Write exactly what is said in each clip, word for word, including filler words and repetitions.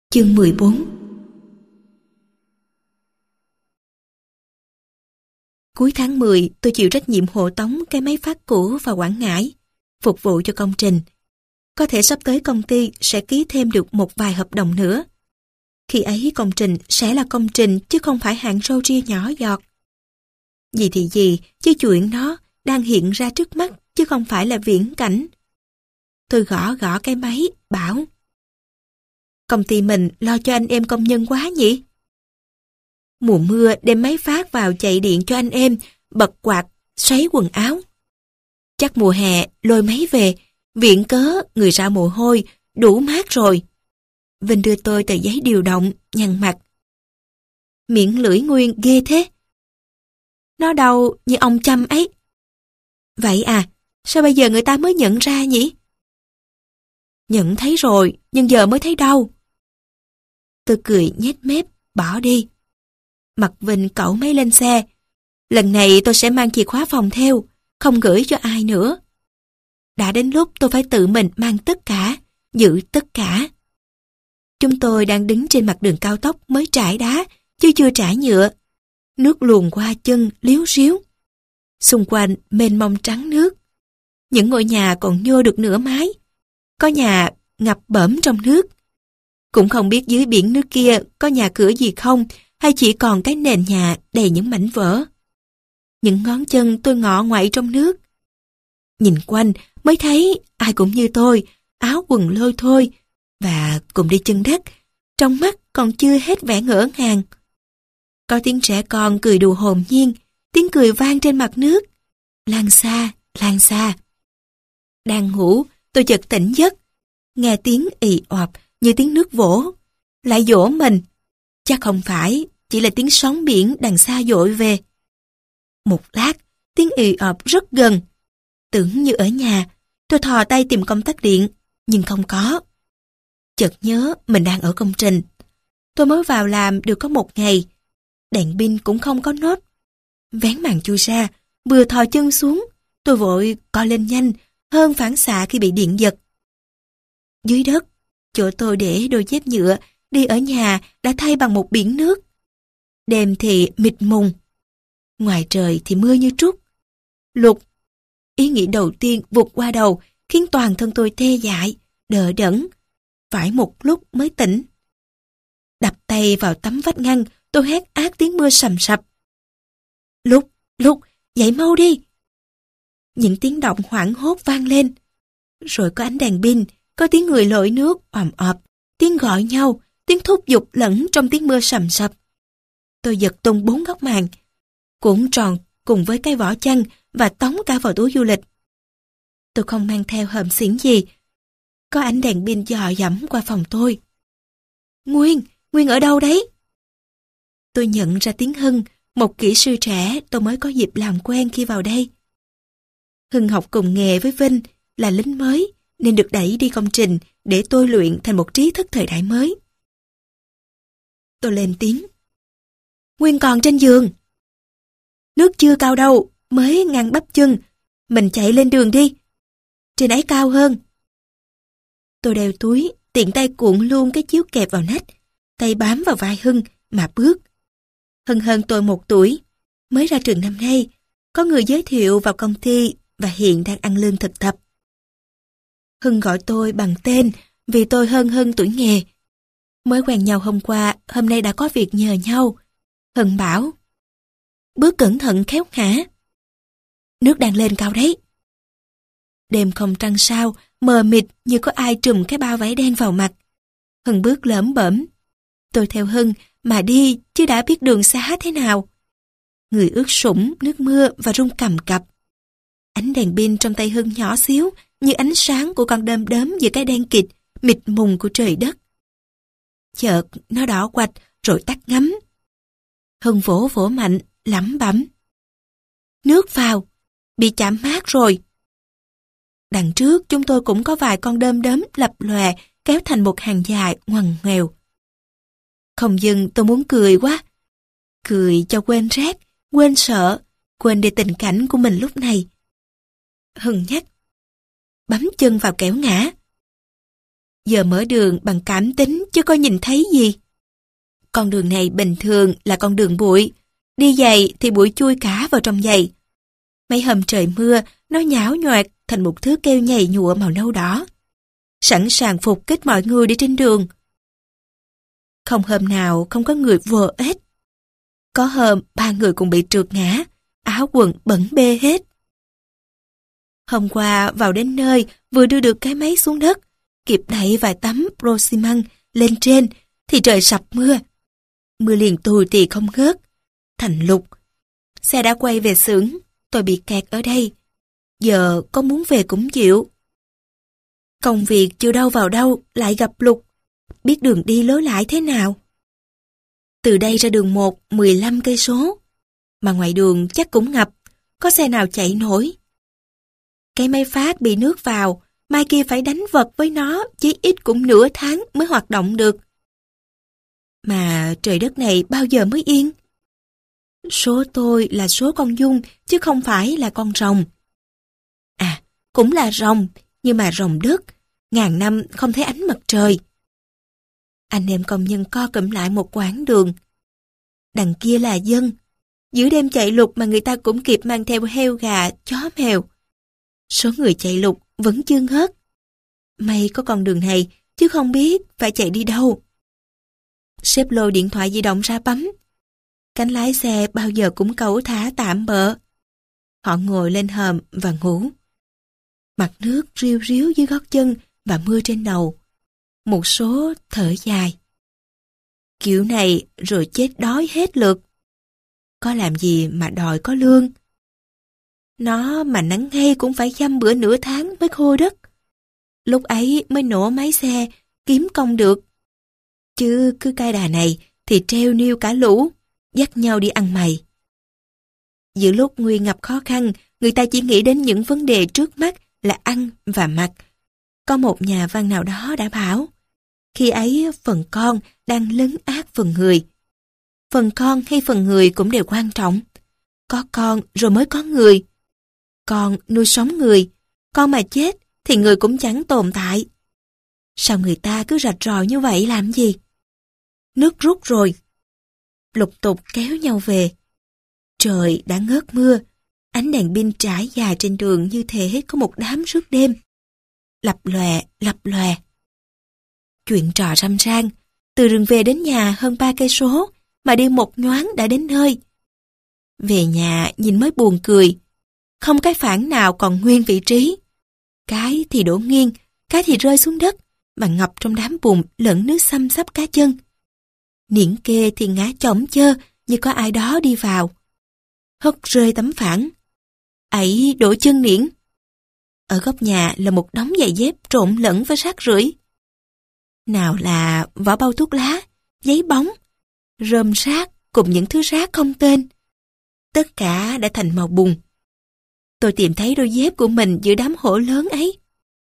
Chương mười bốn. Cuối tháng mười, tôi chịu trách nhiệm hộ tống cái máy phát cũ vào Quảng Ngãi, phục vụ cho công trình. Có thể sắp tới công ty sẽ ký thêm được một vài hợp đồng nữa. Khi ấy công trình sẽ là công trình chứ không phải hạng râu ria nhỏ giọt. Gì thì gì, chứ chuyện nó đang hiện ra trước mắt chứ không phải là viễn cảnh. Tôi gõ gõ cái máy, bảo: công ty mình lo cho anh em công nhân quá nhỉ? Mùa mưa đem máy phát vào chạy điện cho anh em, bật quạt, sấy quần áo. Chắc mùa hè lôi máy về, viện cớ người ra mồ hôi, đủ mát rồi. Vinh đưa tôi tờ giấy điều động, nhăn mặt. Miệng lưỡi Nguyên ghê thế. Nó đâu như ông Chăm ấy. Vậy à, sao bây giờ người ta mới nhận ra nhỉ? Nhận thấy rồi, nhưng giờ mới thấy đâu. Tôi cười nhếch mép, bỏ đi. Mặt Vinh cẩu máy lên xe. Lần này tôi sẽ mang chìa khóa phòng theo, không gửi cho ai nữa. Đã đến lúc tôi phải tự mình mang tất cả, giữ tất cả. Chúng tôi đang đứng trên mặt đường cao tốc mới trải đá, chứ chưa trải nhựa. Nước luồn qua chân, liếu ríu. Xung quanh mênh mông trắng nước. Những ngôi nhà còn nhô được nửa mái. Có nhà ngập bẫm trong nước. Cũng không biết dưới biển nước kia có nhà cửa gì không, hay chỉ còn cái nền nhà đầy những mảnh vỡ. Những ngón chân tôi ngọ ngoại trong nước. Nhìn quanh mới thấy ai cũng như tôi, áo quần lôi thôi, và cùng đi chân đất, trong mắt còn chưa hết vẻ ngỡ ngàng. Có tiếng trẻ con cười đùa hồn nhiên, tiếng cười vang trên mặt nước, lan xa, lan xa. Đang ngủ, tôi chợt tỉnh giấc, nghe tiếng ì oạp như tiếng nước vỗ, lại dỗ mình. Chắc không phải, chỉ là tiếng sóng biển đằng xa dội về. Một lát, tiếng ì ọp rất gần. Tưởng như ở nhà, tôi thò tay tìm công tắc điện, nhưng không có. Chợt nhớ mình đang ở công trình. Tôi mới vào làm được có một ngày. Đèn pin cũng không có nốt. Vén màn chui ra, vừa thò chân xuống, tôi vội co lên nhanh, hơn phản xạ khi bị điện giật. Dưới đất, chỗ tôi để đôi dép nhựa, đi ở nhà đã thay bằng một biển nước. Đêm thì mịt mùng. Ngoài trời thì mưa như trút. Lục. Ý nghĩ đầu tiên vụt qua đầu, khiến toàn thân tôi tê dại, đờ đẫn. Phải một lúc mới tỉnh. Đập tay vào tấm vách ngăn, tôi hét ác tiếng mưa sầm sập. Lục, Lục, dậy mau đi. Những tiếng động hoảng hốt vang lên. Rồi có ánh đèn pin, có tiếng người lội nước òm ọp, tiếng gọi nhau, tiếng thúc giục lẫn trong tiếng mưa sầm sập. Tôi giật tung bốn góc màn, cuộn tròn cùng với cái vỏ chăn và tống cả vào túi du lịch. Tôi không mang theo hòm xiển gì. Có ánh đèn pin dò dẫm qua phòng tôi. Nguyên, Nguyên ở đâu đấy? Tôi nhận ra tiếng Hưng, một kỹ sư trẻ tôi mới có dịp làm quen khi vào đây. Hưng học cùng nghề với Vinh, là lính mới, nên được đẩy đi công trình để tôi luyện thành một trí thức thời đại mới. Tôi lên tiếng. Nguyên còn trên giường. Nước chưa cao đâu, mới ngang bắp chân. Mình chạy lên đường đi. Trên ấy cao hơn. Tôi đeo túi, tiện tay cuộn luôn cái chiếu kẹp vào nách, tay bám vào vai Hưng mà bước. Hưng hơn tôi một tuổi, mới ra trường năm nay, có người giới thiệu vào công ty và hiện đang ăn lương thực tập. Hưng gọi tôi bằng tên vì tôi hơn Hưng tuổi nghề. Mới quen nhau hôm qua, hôm nay đã có việc nhờ nhau. Hưng bảo: bước cẩn thận khéo hả? Nước đang lên cao đấy. Đêm không trăng sao, mờ mịt như có ai trùm cái bao vải đen vào mặt. Hưng bước lởm bởm. Tôi theo Hưng mà đi chứ đã biết đường xá thế nào. Người ướt sũng, nước mưa và run cầm cập. Ánh đèn pin trong tay Hưng nhỏ xíu như ánh sáng của con đom đóm giữa cái đen kịt, mịt mùng của trời đất. Chợt nó đỏ quạch rồi tắt ngấm. Hưng vỗ vỗ mạnh, lẩm bẩm: nước vào, bị chạm mát rồi. Đằng trước chúng tôi cũng có vài con đom đóm lập lòe kéo thành một hàng dài ngoằn ngoèo. Không dừng tôi muốn cười quá. Cười cho quên rét, quên sợ, quên đi tình cảnh của mình lúc này. Hưng nhắc: bấm chân vào kẻo ngã. giờ mở đường bằng cảm tính chứ có nhìn thấy gì. Con đường này bình thường là con đường bụi, đi giày thì bụi chui cả vào trong giày. Mấy hôm trời mưa, nó nhão nhoẹt thành một thứ keo nhầy nhụa màu nâu đỏ, sẵn sàng phục kích mọi người đi trên đường. Không hôm nào không có người vồ ếch. Có hôm ba người cùng bị trượt ngã, áo quần bẩn bê hết. Hôm qua vào đến nơi, vừa đưa được cái máy xuống đất, kịp đậy vài tấm rô xi măng lên trên, thì trời sập mưa. Mưa liền tù tì không ngớt. Thành Lục. Xe đã quay về xưởng, tôi bị kẹt ở đây. Giờ có muốn về cũng chịu. Công việc chưa đâu vào đâu, lại gặp Lục. Biết đường đi lối lại thế nào. Từ đây ra đường một, mười lăm cây số. Mà ngoài đường chắc cũng ngập, có xe nào chạy nổi. Cái máy phát bị nước vào, mai kia phải đánh vật với nó, chí ít cũng nửa tháng mới hoạt động được. Mà trời đất này bao giờ mới yên? Số tôi là số con Dung, chứ không phải là con rồng. À, cũng là rồng, nhưng mà rồng đất, ngàn năm không thấy ánh mặt trời. Anh em công nhân co cụm lại một quãng đường. Đằng kia là dân. Giữa đêm chạy lục mà người ta cũng kịp mang theo heo gà, chó mèo. Số người chạy lục vẫn chưa ngớt. May có con đường này, chứ không biết phải chạy đi đâu. Sếp lôi điện thoại di động ra bấm. Cánh lái xe bao giờ cũng cẩu thả tạm bợ. Họ ngồi lên hòm và ngủ. Mặt nước riu riu dưới gót chân và mưa trên đầu. Một số thở dài. Kiểu này rồi chết đói hết lượt. Có làm gì mà đòi có lương. Nó mà nắng ngay cũng phải dăm bữa nửa tháng mới khô đất. Lúc ấy mới nổ máy xe, kiếm công được. Chứ cứ cái đà này thì treo niêu cả lũ, dắt nhau đi ăn mày. Giữa lúc nguy ngập khó khăn, người ta chỉ nghĩ đến những vấn đề trước mắt là ăn và mặc. Có một nhà văn nào đó đã bảo, khi ấy phần con đang lấn át phần người. Phần con hay phần người cũng đều quan trọng. Có con rồi mới có người. Con nuôi sống người, con mà chết thì người cũng chẳng tồn tại. Sao người ta cứ rạch ròi như vậy làm gì? Nước rút rồi. Lục tục kéo nhau về. Trời đã ngớt mưa, ánh đèn pin trải dài trên đường như thể có một đám rước đêm. Lập lòe, lập lòe. Chuyện trò râm ran, từ rừng về đến nhà hơn ba cây số, mà đi một nhoáng đã đến nơi. Về nhà nhìn mới buồn cười, không cái phản nào còn nguyên vị trí. Cái thì đổ nghiêng, cái thì rơi xuống đất, mà ngập trong đám bùn lẫn nước xăm xắp cá chân. Niễn kê thì ngã chỏng chơ như có ai đó đi vào. Hất rơi tấm phản. Ấy đổ chân Niễn. Ở góc nhà là một đống giày dép trộn lẫn với rác rưởi. Nào là vỏ bao thuốc lá, giấy bóng, rơm rác cùng những thứ rác không tên. Tất cả đã thành màu bùn. Tôi tìm thấy đôi dép của mình giữa đám hổ lớn ấy.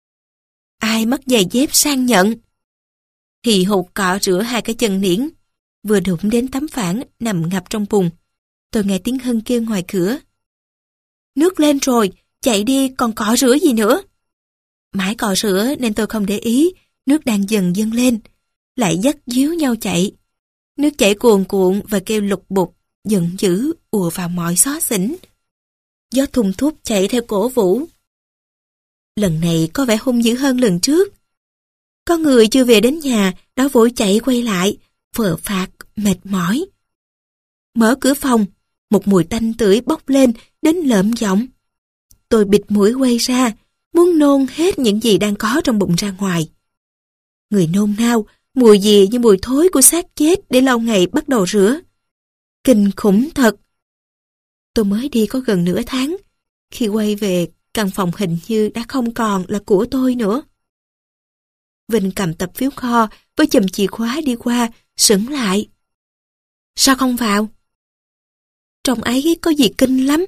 Ai mất giày dép sang nhận. Hì hục cọ rửa hai cái chân Niễn, vừa đụng đến tấm phản nằm ngập trong bùn. Tôi nghe tiếng Hân kêu ngoài cửa. Nước lên rồi, chạy đi còn cọ rửa gì nữa. Mãi cọ rửa nên tôi không để ý, nước đang dần dâng lên, lại dắt díu nhau chạy. Nước chảy cuồn cuộn và kêu lục bục, giận dữ ùa vào mọi xó xỉnh. Gió thùng thúc chạy theo cổ vũ. Lần này có vẻ hung dữ hơn lần trước. Có người chưa về đến nhà, đã vội chạy quay lại, phờ phạc, mệt mỏi. Mở cửa phòng, một mùi tanh tưởi bốc lên đến lợm giọng. Tôi bịt mũi quay ra, muốn nôn hết những gì đang có trong bụng ra ngoài. Người nôn nao, mùi gì như mùi thối của xác chết để lâu ngày bắt đầu rửa. Kinh khủng thật. Tôi mới đi có gần nửa tháng. Khi quay về, căn phòng hình như đã không còn là của tôi nữa. Vinh cầm tập phiếu kho với chùm chìa khóa đi qua, sững lại. Sao không vào? Trong ấy có gì kinh lắm.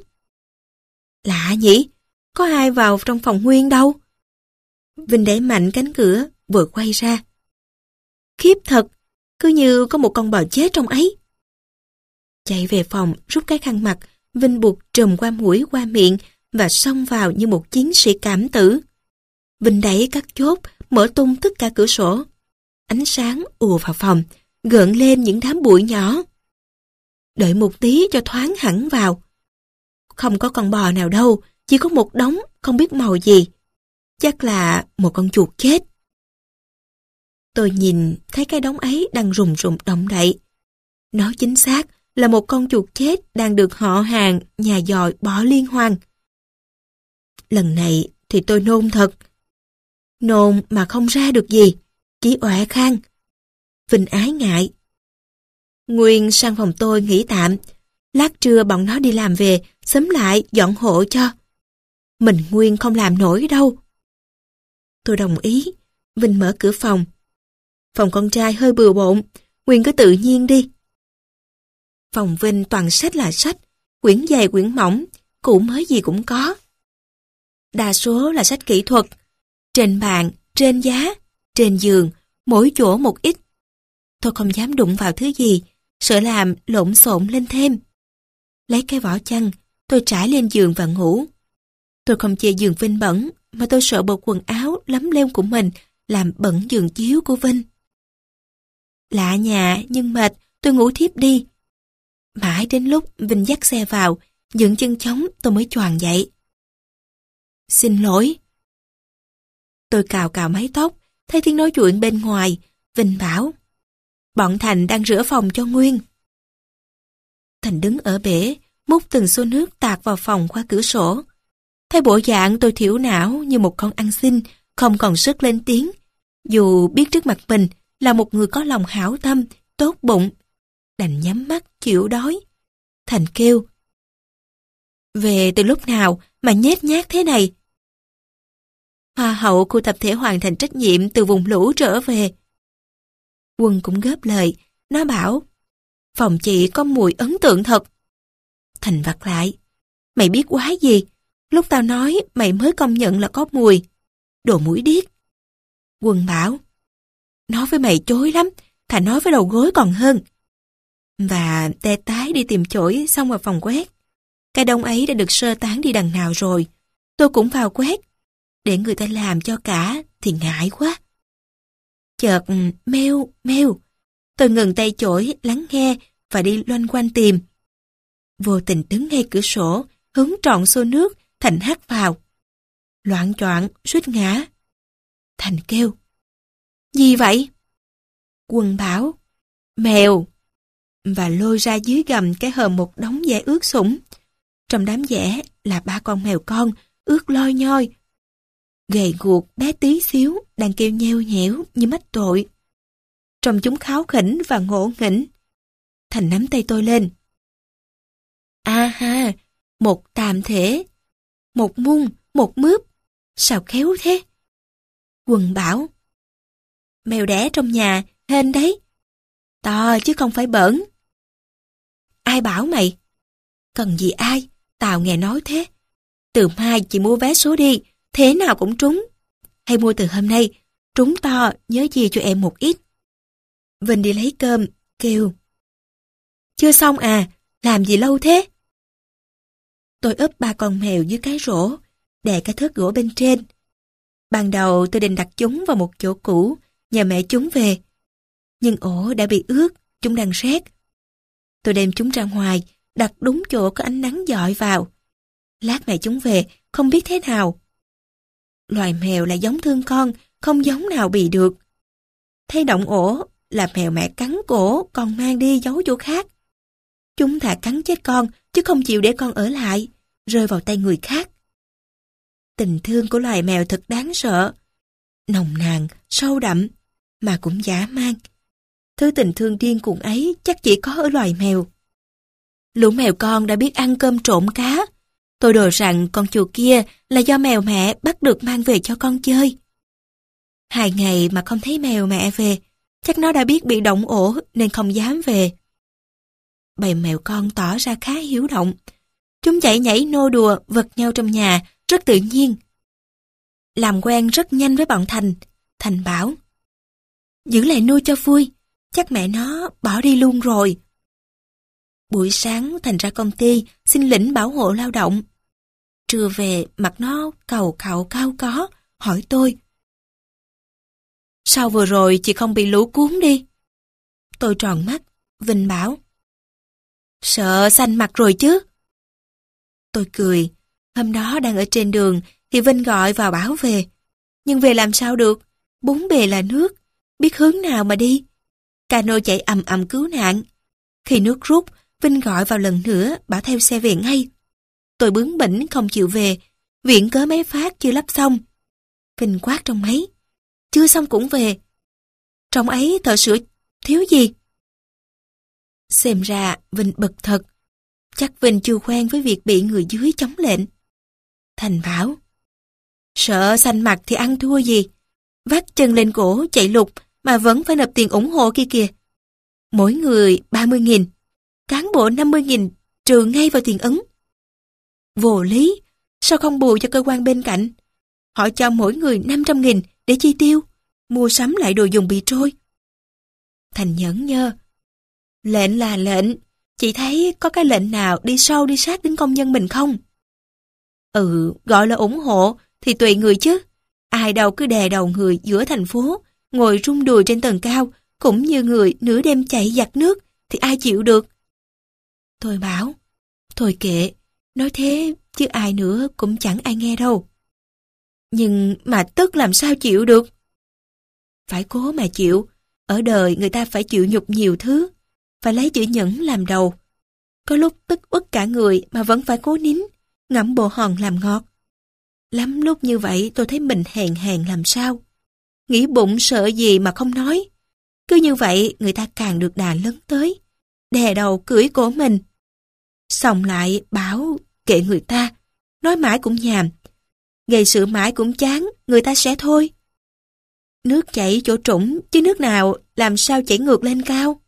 Lạ nhỉ? Có ai vào trong phòng Nguyên đâu? Vinh đẩy mạnh cánh cửa, vừa quay ra. Khiếp thật, cứ như có một con bò chết trong ấy. Chạy về phòng, rút cái khăn mặt, Vinh buộc trùm qua mũi qua miệng và xông vào như một chiến sĩ cảm tử. Vinh đẩy các chốt, mở tung tất cả cửa sổ. Ánh sáng ùa vào phòng, gợn lên những đám bụi nhỏ. Đợi một tí cho thoáng hẳn vào. Không có con bò nào đâu, chỉ có một đống không biết màu gì. Chắc là một con chuột chết. Tôi nhìn thấy cái đống ấy đang rùng rùng động đậy. Nó chính xác là một con chuột chết đang được họ hàng nhà dòi bỏ liên hoan. Lần này thì tôi nôn thật. Nôn mà không ra được gì, chỉ oẻ khang. Vinh ái ngại. Nguyên sang phòng tôi nghỉ tạm. Lát trưa bọn nó đi làm về, xúm lại dọn hộ cho. Mình Nguyên không làm nổi đâu. Tôi đồng ý. Vinh mở cửa phòng. Phòng con trai hơi bừa bộn, Nguyên cứ tự nhiên đi. Phòng Vinh toàn sách là sách, quyển dày quyển mỏng, cũ mới gì cũng có. Đa số là sách kỹ thuật, trên bàn, trên giá, trên giường, mỗi chỗ một ít. Tôi không dám đụng vào thứ gì, sợ làm lộn xộn lên thêm. Lấy cái vỏ chăn, tôi trải lên giường và ngủ. Tôi không chê giường Vinh bẩn, mà tôi sợ bộ quần áo lấm lem của mình làm bẩn giường chiếu của Vinh. Lạ nhà nhưng mệt, tôi ngủ thiếp đi. Mãi đến lúc Vinh dắt xe vào, dựng chân chống tôi mới choàng dậy. Xin lỗi. Tôi cào cào mái tóc, thấy tiếng nói chuyện bên ngoài. Vinh bảo, bọn Thành đang rửa phòng cho Nguyên. Thành đứng ở bể, múc từng xô nước tạt vào phòng qua cửa sổ. Thấy bộ dạng tôi thiểu não như một con ăn xin, không còn sức lên tiếng. Dù biết trước mặt mình là một người có lòng hảo tâm, tốt bụng, đành nhắm mắt chịu đói. Thành kêu, về từ lúc nào mà nhét nhác thế này? Hoa hậu của tập thể hoàn thành trách nhiệm từ vùng lũ trở về. Quân cũng góp lời, nó bảo, phòng chị có mùi ấn tượng thật. Thành vặt lại, mày biết quái gì? Lúc tao nói mày mới công nhận là có mùi. Đồ mũi điếc. Quân bảo, nói với mày chối lắm, thà nói với đầu gối còn hơn. Và tê tái đi tìm chổi xong vào phòng quét. Cái đông ấy đã được sơ tán đi đằng nào rồi. Tôi cũng vào quét. Để người ta làm cho cả thì ngại quá. Chợt meo meo. Tôi ngừng tay chổi lắng nghe và đi loanh quanh tìm. Vô tình đứng ngay cửa sổ, hướng trọn xô nước, Thành hắt vào. Loạng choạng suýt ngã. Thành kêu, gì vậy? Quân bảo, mèo. Và lôi ra dưới gầm cái hòm một đống dẻ ướt sũng. Trong đám dẻ là ba con mèo con, ướt loi nhoi. Gầy guộc bé tí xíu, đang kêu nheo nhẽo như mách tội. Trông chúng kháo khỉnh và ngộ nghĩnh. Thành nắm tay tôi lên. À ha, một tàm thể, một mung, một mướp. Sao khéo thế? Quân bảo, mèo đẻ trong nhà, hên đấy. To chứ không phải bẩn. Ai bảo mày? Cần gì ai, tao nghe nói thế. Từ mai chị mua vé số đi, thế nào cũng trúng. Hay mua từ hôm nay, trúng to, nhớ chia cho em một ít. Vinh đi lấy cơm, kêu. Chưa xong à, làm gì lâu thế? Tôi ấp ba con mèo dưới cái rổ, đè cái thớt gỗ bên trên. Ban đầu tôi định đặt chúng vào một chỗ cũ, nhờ mẹ chúng về. Nhưng ổ đã bị ướt, chúng đang rét. Tôi đem chúng ra ngoài, đặt đúng chỗ có ánh nắng dọi vào. Lát mẹ chúng về, không biết thế nào. Loài mèo là giống thương con, không giống nào bị được. Thấy động ổ là mèo mẹ cắn cổ, còn mang đi giấu chỗ khác. Chúng thà cắn chết con, chứ không chịu để con ở lại, rơi vào tay người khác. Tình thương của loài mèo thật đáng sợ. Nồng nàn, sâu đậm, mà cũng dã man. Thứ tình thương điên cuồng ấy chắc chỉ có ở loài mèo. Lũ mèo con đã biết ăn cơm trộm cá. Tôi đồ rằng con chuột kia là do mèo mẹ bắt được mang về cho con chơi. Hai ngày mà không thấy mèo mẹ về, chắc nó đã biết bị động ổ nên không dám về. Bầy mèo con tỏ ra khá hiếu động. Chúng chạy nhảy nô đùa, vật nhau trong nhà, rất tự nhiên. Làm quen rất nhanh với bọn Thành. Thành bảo, giữ lại nuôi cho vui, chắc mẹ nó bỏ đi luôn rồi. Buổi sáng Thành ra công ty xin lĩnh bảo hộ lao động. Trưa về mặt nó cầu cạo cao có, hỏi tôi, Sao vừa rồi chị không bị lũ cuốn đi? Tôi tròn mắt, Vinh bảo. Sợ xanh mặt rồi chứ. Tôi cười. Hôm đó đang ở trên đường thì Vinh gọi vào bảo về. Nhưng về làm sao được? Bốn bề là nước, biết hướng nào mà đi. Cano chạy ầm ầm cứu nạn. Khi nước rút, Vinh gọi vào lần nữa, bảo theo xe về ngay. Tôi bướng bỉnh không chịu về, viện cớ máy phát chưa lắp xong. Vinh quát trong máy. Chưa xong cũng về. Trong ấy thợ sửa thiếu gì? Xem ra Vinh bực thật. Chắc Vinh chưa quen với việc bị người dưới chống lệnh. Thành bảo. Sợ xanh mặt thì ăn thua gì. Vắt chân lên cổ chạy lục mà vẫn phải nộp tiền ủng hộ kia kìa. Mỗi người ba mươi nghìn. Cán bộ năm mươi nghìn trừ ngay vào tiền ứng. Vô lý. Sao không bù cho cơ quan bên cạnh? Họ cho mỗi người năm trăm nghìn để chi tiêu. Mua sắm lại đồ dùng bị trôi. Thành nhẫn nhơ. Lệnh là lệnh. Chị thấy có cái lệnh nào đi sâu đi sát đến công nhân mình không? Ừ, gọi là ủng hộ thì tùy người chứ. Ai đâu cứ đè đầu người giữa thành phố, ngồi rung đùi trên tầng cao, cũng như người nửa đêm chạy giặt nước, thì ai chịu được? Tôi bảo, thôi kệ, nói thế chứ ai nữa cũng chẳng ai nghe đâu. Nhưng mà tức làm sao chịu được? Phải cố mà chịu, ở đời người ta phải chịu nhục nhiều thứ, phải lấy chữ nhẫn làm đầu. Có lúc tức uất cả người mà vẫn phải cố nín, ngậm bồ hòn làm ngọt. Lắm lúc như vậy tôi thấy mình hèn hèn làm sao. Nghĩ bụng sợ gì mà không nói. Cứ như vậy người ta càng được đà lớn tới, đè đầu cưỡi cổ mình. Xong lại bảo kệ người ta, nói mãi cũng nhàm. Gây sự mãi cũng chán, người ta sẽ thôi. Nước chảy chỗ trũng, chứ nước nào làm sao chảy ngược lên cao.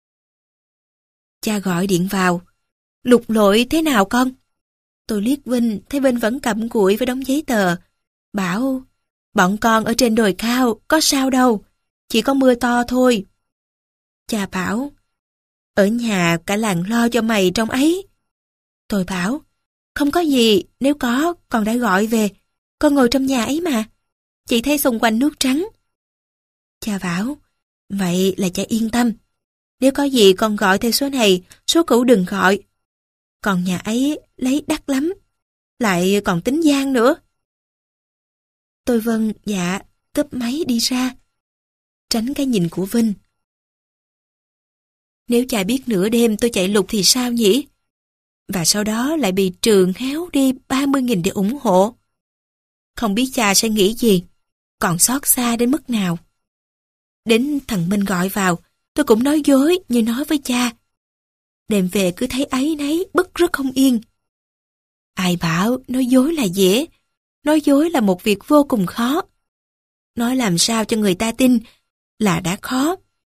Cha gọi điện vào. Lục lội thế nào con? Tôi liếc Vinh, thấy Vinh vẫn cặm cụi với đống giấy tờ. Bảo, bọn con ở trên đồi cao, có sao đâu, chỉ có mưa to thôi. Cha bảo, ở nhà cả làng lo cho mày trong ấy. Tôi bảo, không có gì, nếu có, con đã gọi về. Con ngồi trong nhà ấy mà, chị thấy xung quanh nước trắng. Cha bảo, vậy là cha yên tâm. Nếu có gì con gọi theo số này, số cũ đừng gọi. Còn nhà ấy lấy đắt lắm, lại còn tính gian nữa. Tôi vâng dạ, cúp máy đi ra, tránh cái nhìn của Vinh. Nếu cha biết nửa đêm tôi chạy lục thì sao nhỉ? Và sau đó lại bị trường héo đi ba mươi nghìn để ủng hộ. Không biết cha sẽ nghĩ gì, còn xót xa đến mức nào. Đến thằng Minh gọi vào, tôi cũng nói dối như nói với cha. Đêm về cứ thấy áy náy, bứt rứt không yên. Ai bảo nói dối là dễ, nói dối là một việc vô cùng khó. Nói làm sao cho người ta tin là đã khó.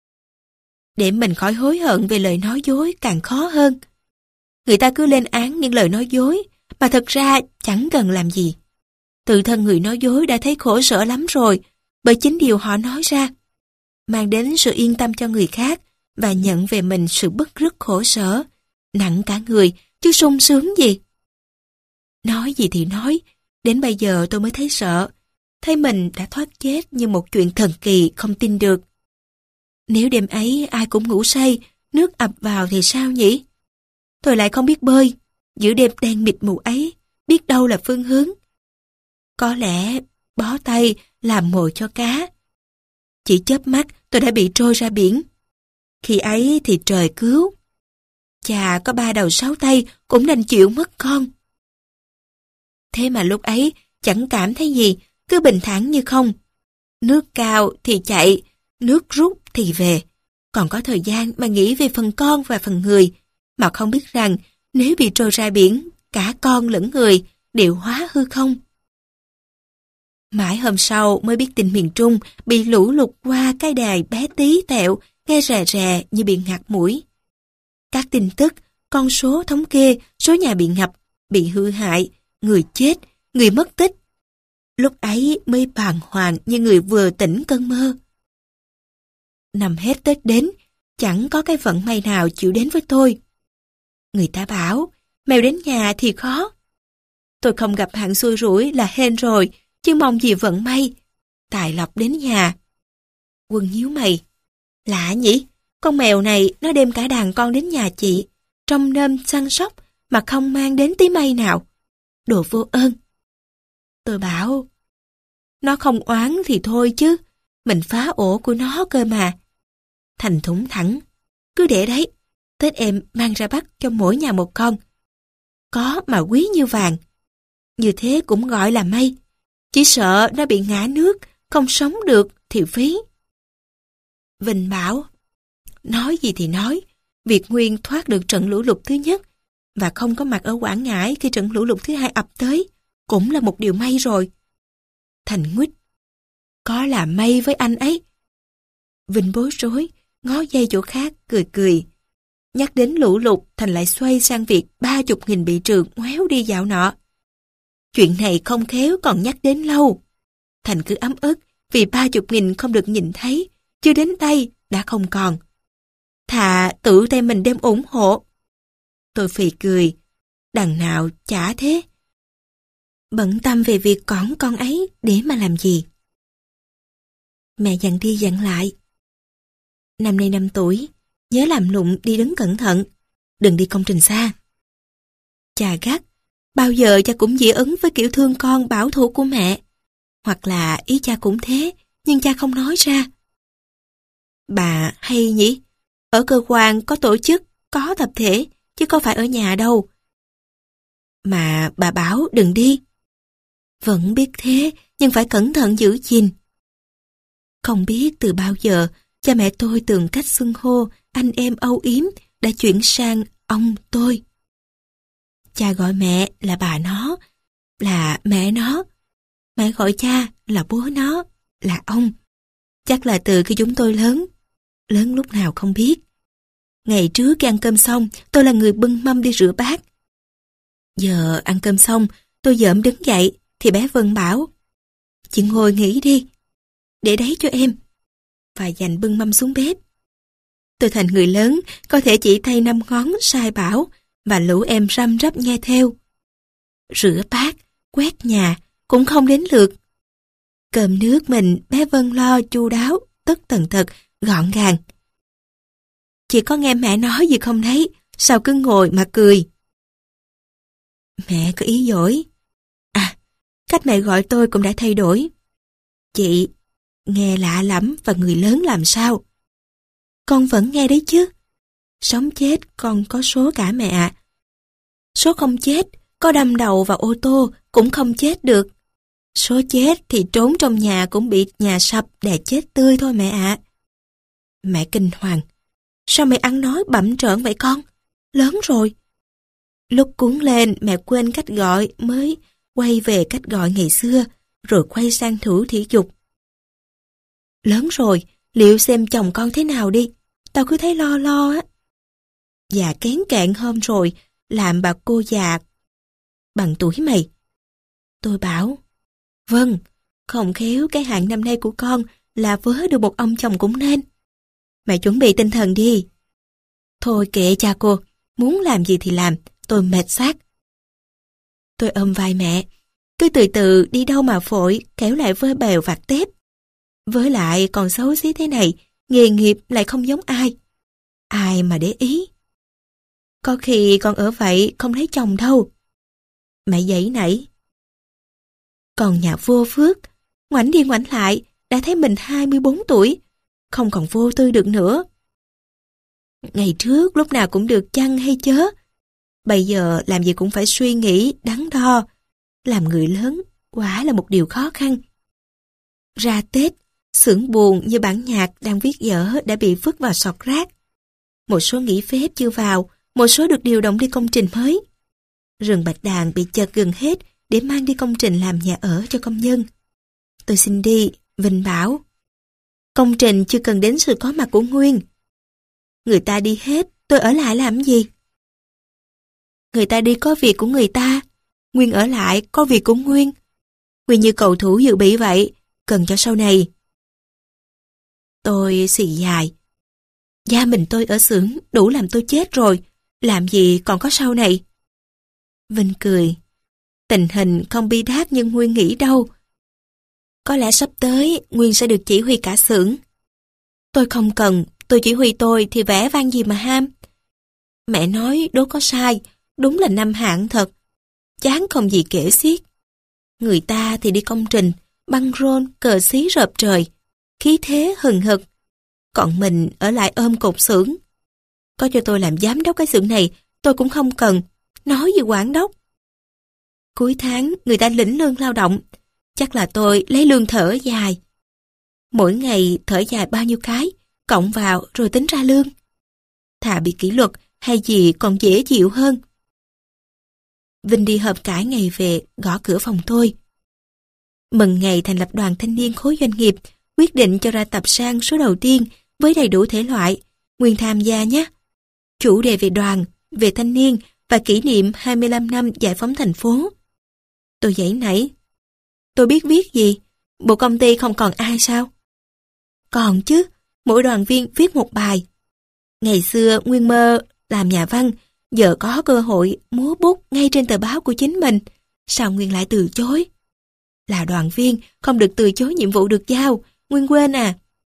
Để mình khỏi hối hận về lời nói dối càng khó hơn. Người ta cứ lên án những lời nói dối, mà thật ra chẳng cần làm gì. Tự thân người nói dối đã thấy khổ sở lắm rồi, bởi chính điều họ nói ra, mang đến sự yên tâm cho người khác và nhận về mình sự bứt rứt khổ sở, nặng cả người, chứ sung sướng gì. Nói gì thì nói, đến bây giờ tôi mới thấy sợ, thấy mình đã thoát chết như một chuyện thần kỳ không tin được. Nếu đêm ấy ai cũng ngủ say, nước ập vào thì sao nhỉ? Tôi lại không biết bơi, giữa đêm đen mịt mù ấy, biết đâu là phương hướng. Có lẽ bó tay làm mồi cho cá. Chỉ chớp mắt tôi đã bị trôi ra biển. Khi ấy thì trời cứu. Chà, có ba đầu sáu tay cũng đành chịu mất con. Thế mà lúc ấy chẳng cảm thấy gì, cứ bình thản như không. Nước cao thì chạy, nước rút thì về. Còn có thời gian mà nghĩ về phần con và phần người, mà không biết rằng nếu bị trôi ra biển, cả con lẫn người đều hóa hư không. Mãi hôm sau mới biết tin miền Trung bị lũ lụt qua cái đài bé tí tẹo, nghe rè rè như bị ngạt mũi. Các tin tức, con số thống kê, số nhà bị ngập, bị hư hại, người chết, người mất tích. Lúc ấy mới bàng hoàng như người vừa tỉnh cơn mơ. Năm hết Tết đến, chẳng có cái vận may nào chịu đến với tôi. Người ta bảo, mèo đến nhà thì khó. Tôi không gặp hạn xui rủi là hên rồi, chứ mong gì vận may, tài lộc đến nhà. Quân nhíu mày. Lạ nhỉ, con mèo này nó đem cả đàn con đến nhà chị, trông nom săn sóc mà không mang đến tí may nào. Đồ vô ơn. Tôi bảo, nó không oán thì thôi chứ, mình phá ổ của nó cơ mà. Thành thủng thẳng, cứ để đấy, Tết em mang ra bắt cho mỗi nhà một con. Có mà quý như vàng. Như thế cũng gọi là may. Chỉ sợ nó bị ngã nước, không sống được thì phí. Vinh bảo, nói gì thì nói, Việt Nguyên thoát được trận lũ lụt thứ nhất và không có mặt ở Quảng Ngãi khi trận lũ lụt thứ hai ập tới, cũng là một điều may rồi. Thành nguýt, có là may với anh ấy. Vinh bối rối, ngó dây chỗ khác, cười cười. Nhắc đến lũ lụt, Thành lại xoay sang việc ba chục nghìn bị trừ ngoéo đi dạo nọ. Chuyện này không khéo còn nhắc đến lâu. Thành cứ ấm ức vì ba chục nghìn không được nhìn thấy, chưa đến tay đã không còn. Thà tự tay mình đem ủng hộ. Tôi phì cười, đằng nào chả thế. Bận tâm về việc cõng con ấy để mà làm gì. Mẹ dặn đi dặn lại. Năm nay năm tuổi, nhớ làm lụng đi đứng cẩn thận, đừng đi công trình xa. Cha gắt, bao giờ cha cũng dị ứng với kiểu thương con bảo thủ của mẹ. Hoặc là ý cha cũng thế, nhưng cha không nói ra. Bà hay nhỉ? Ở cơ quan có tổ chức, có tập thể, chứ có phải ở nhà đâu. Mà bà bảo đừng đi. Vẫn biết thế, nhưng phải cẩn thận giữ gìn. Không biết từ bao giờ, cha mẹ tôi từng cách xưng hô, anh em âu yếm, đã chuyển sang ông tôi. Cha gọi mẹ là bà nó, là mẹ nó. Mẹ gọi cha là bố nó, là ông. Chắc là từ khi chúng tôi lớn, lớn lúc nào không biết. Ngày trước khi ăn cơm xong, tôi là người bưng mâm đi rửa bát. Giờ ăn cơm xong, tôi dợm đứng dậy, thì bé Vân bảo, chị ngồi nghỉ đi, để đấy cho em. Và dành bưng mâm xuống bếp. Tôi thành người lớn, có thể chỉ tay năm ngón sai bảo, và lũ em răm rắp nghe theo. Rửa bát, quét nhà, cũng không đến lượt. Cơm nước mình bé Vân lo chu đáo, tất tần tật, gọn gàng. Chị có nghe mẹ nói gì không đấy, sao cứ ngồi mà cười. Mẹ có ý dỗi. À, cách mẹ gọi tôi cũng đã thay đổi. Chị, nghe lạ lắm và người lớn làm sao? Con vẫn nghe đấy chứ. Sống chết con có số cả mẹ ạ. Số không chết, có đâm đầu vào ô tô cũng không chết được. Số chết thì trốn trong nhà cũng bị nhà sập đè chết tươi thôi mẹ ạ. Mẹ kinh hoàng. Sao mẹ ăn nói bặm trợn vậy con? Lớn rồi. Lúc cuốn lên mẹ quên cách gọi mới quay về cách gọi ngày xưa, rồi quay sang thủ thể dục. Lớn rồi, liệu xem chồng con thế nào đi, tao cứ thấy lo lo á. Già kén cạn hôm rồi, làm bà cô già bằng tuổi mày. Tôi bảo, vâng, không khéo cái hạn năm nay của con là vớ được một ông chồng cũng nên. Mẹ chuẩn bị tinh thần đi. Thôi kệ cha cô, muốn làm gì thì làm, tôi mệt xác. Tôi ôm vai mẹ, cứ từ từ đi đâu mà vội, kéo lại vơi bèo vạt tép. Với lại còn xấu xí thế này, nghề nghiệp lại không giống ai. Ai mà để ý. Có khi con ở vậy không lấy chồng đâu. Mẹ giãy nảy. Còn nhà vô phước, ngoảnh đi ngoảnh lại, đã thấy mình hai mươi bốn tuổi, không còn vô tư được nữa. Ngày trước lúc nào cũng được chăng hay chớ. Bây giờ làm gì cũng phải suy nghĩ, đắn đo. Làm người lớn, quả là một điều khó khăn. Ra Tết, xưởng buồn như bản nhạc đang viết dở đã bị vứt vào sọt rác. Một số nghỉ phép chưa vào, một số được điều động đi công trình mới. Rừng bạch đàn bị chật gần hết để mang đi công trình làm nhà ở cho công nhân. Tôi xin đi, Vinh bảo. Công trình chưa cần đến sự có mặt của Nguyên. Người ta đi hết, tôi ở lại làm gì? Người ta đi có việc của người ta, Nguyên ở lại có việc của Nguyên. Nguyên như cầu thủ dự bị vậy, cần cho sau này. Tôi xì dài. Gia mình tôi ở xưởng đủ làm tôi chết rồi, làm gì còn có sau này. Vinh cười. Tình hình không bi đát như Nguyên nghĩ đâu. Có lẽ sắp tới Nguyên sẽ được chỉ huy cả xưởng. Tôi không cần, tôi chỉ huy tôi thì vẽ vang gì mà ham. Mẹ nói đố có sai, đúng là năm hạng thật. Chán không gì kể xiết. Người ta thì đi công trình, băng rôn, cờ xí rợp trời, khí thế hừng hực. Còn mình ở lại ôm cột xưởng. Có cho tôi làm giám đốc cái xưởng này, tôi cũng không cần. Nói gì quản đốc. Cuối tháng người ta lĩnh lương lao động. Chắc là tôi lấy lương thở dài. Mỗi ngày thở dài bao nhiêu cái, cộng vào rồi tính ra lương. Thà bị kỷ luật hay gì còn dễ chịu hơn. Vinh đi họp cải ngày về, gõ cửa phòng tôi. Mừng ngày thành lập đoàn thanh niên khối doanh nghiệp, quyết định cho ra tập san số đầu tiên với đầy đủ thể loại. Nguyên tham gia nhé. Chủ đề về đoàn, về thanh niên và kỷ niệm hai mươi lăm năm giải phóng thành phố. Tôi giãy nảy. Tôi biết viết gì? Bộ công ty không còn ai sao? Còn chứ, mỗi đoàn viên viết một bài. Ngày xưa Nguyên mơ làm nhà văn, giờ có cơ hội múa bút ngay trên tờ báo của chính mình. Sao Nguyên lại từ chối? Là đoàn viên, không được từ chối nhiệm vụ được giao. Nguyên quên à?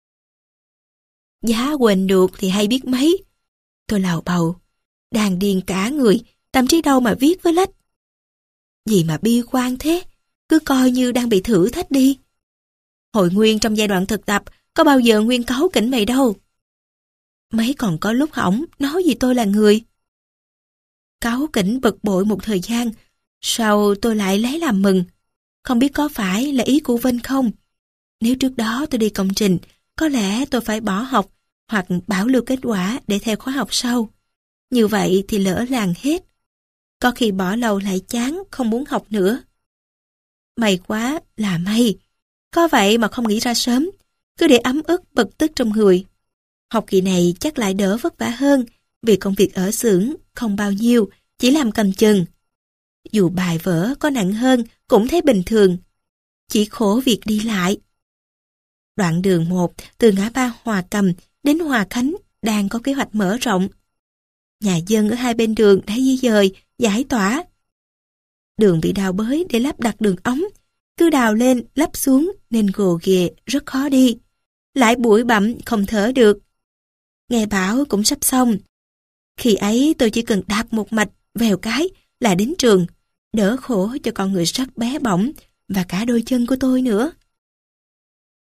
Giá quên được thì hay biết mấy. Tôi lầu bầu. Đàn điên cả người, tâm trí đâu mà viết với lách. Gì mà bi quan thế? Cứ coi như đang bị thử thách đi. Hội Nguyên trong giai đoạn thực tập, có bao giờ Nguyên cáu kỉnh mày đâu. Mấy còn có lúc hỏng, nói gì tôi là người. Cáu kỉnh bực bội một thời gian, sau tôi lại lấy làm mừng. Không biết có phải là ý của Vinh không? Nếu trước đó tôi đi công trình, có lẽ tôi phải bỏ học hoặc bảo lưu kết quả để theo khóa học sau. Như vậy thì lỡ làng hết. Có khi bỏ lâu lại chán, không muốn học nữa. May quá là may. Có vậy mà không nghĩ ra sớm, cứ để ấm ức bực tức trong người. Học kỳ này chắc lại đỡ vất vả hơn, vì công việc ở xưởng không bao nhiêu, chỉ làm cầm chừng. Dù bài vở có nặng hơn cũng thấy bình thường. Chỉ khổ việc đi lại. Đoạn đường một từ ngã ba Hòa Cầm đến Hòa Khánh đang có kế hoạch mở rộng. Nhà dân ở hai bên đường đã di dời, giải tỏa. Đường bị đào bới để lắp đặt đường ống, cứ đào lên lắp xuống nên gồ ghề rất khó đi. Lại bụi bặm không thở được. Nghe bảo cũng sắp xong. Khi ấy tôi chỉ cần đạp một mạch vèo cái là đến trường, đỡ khổ cho con người rất bé bỏng và cả đôi chân của tôi nữa.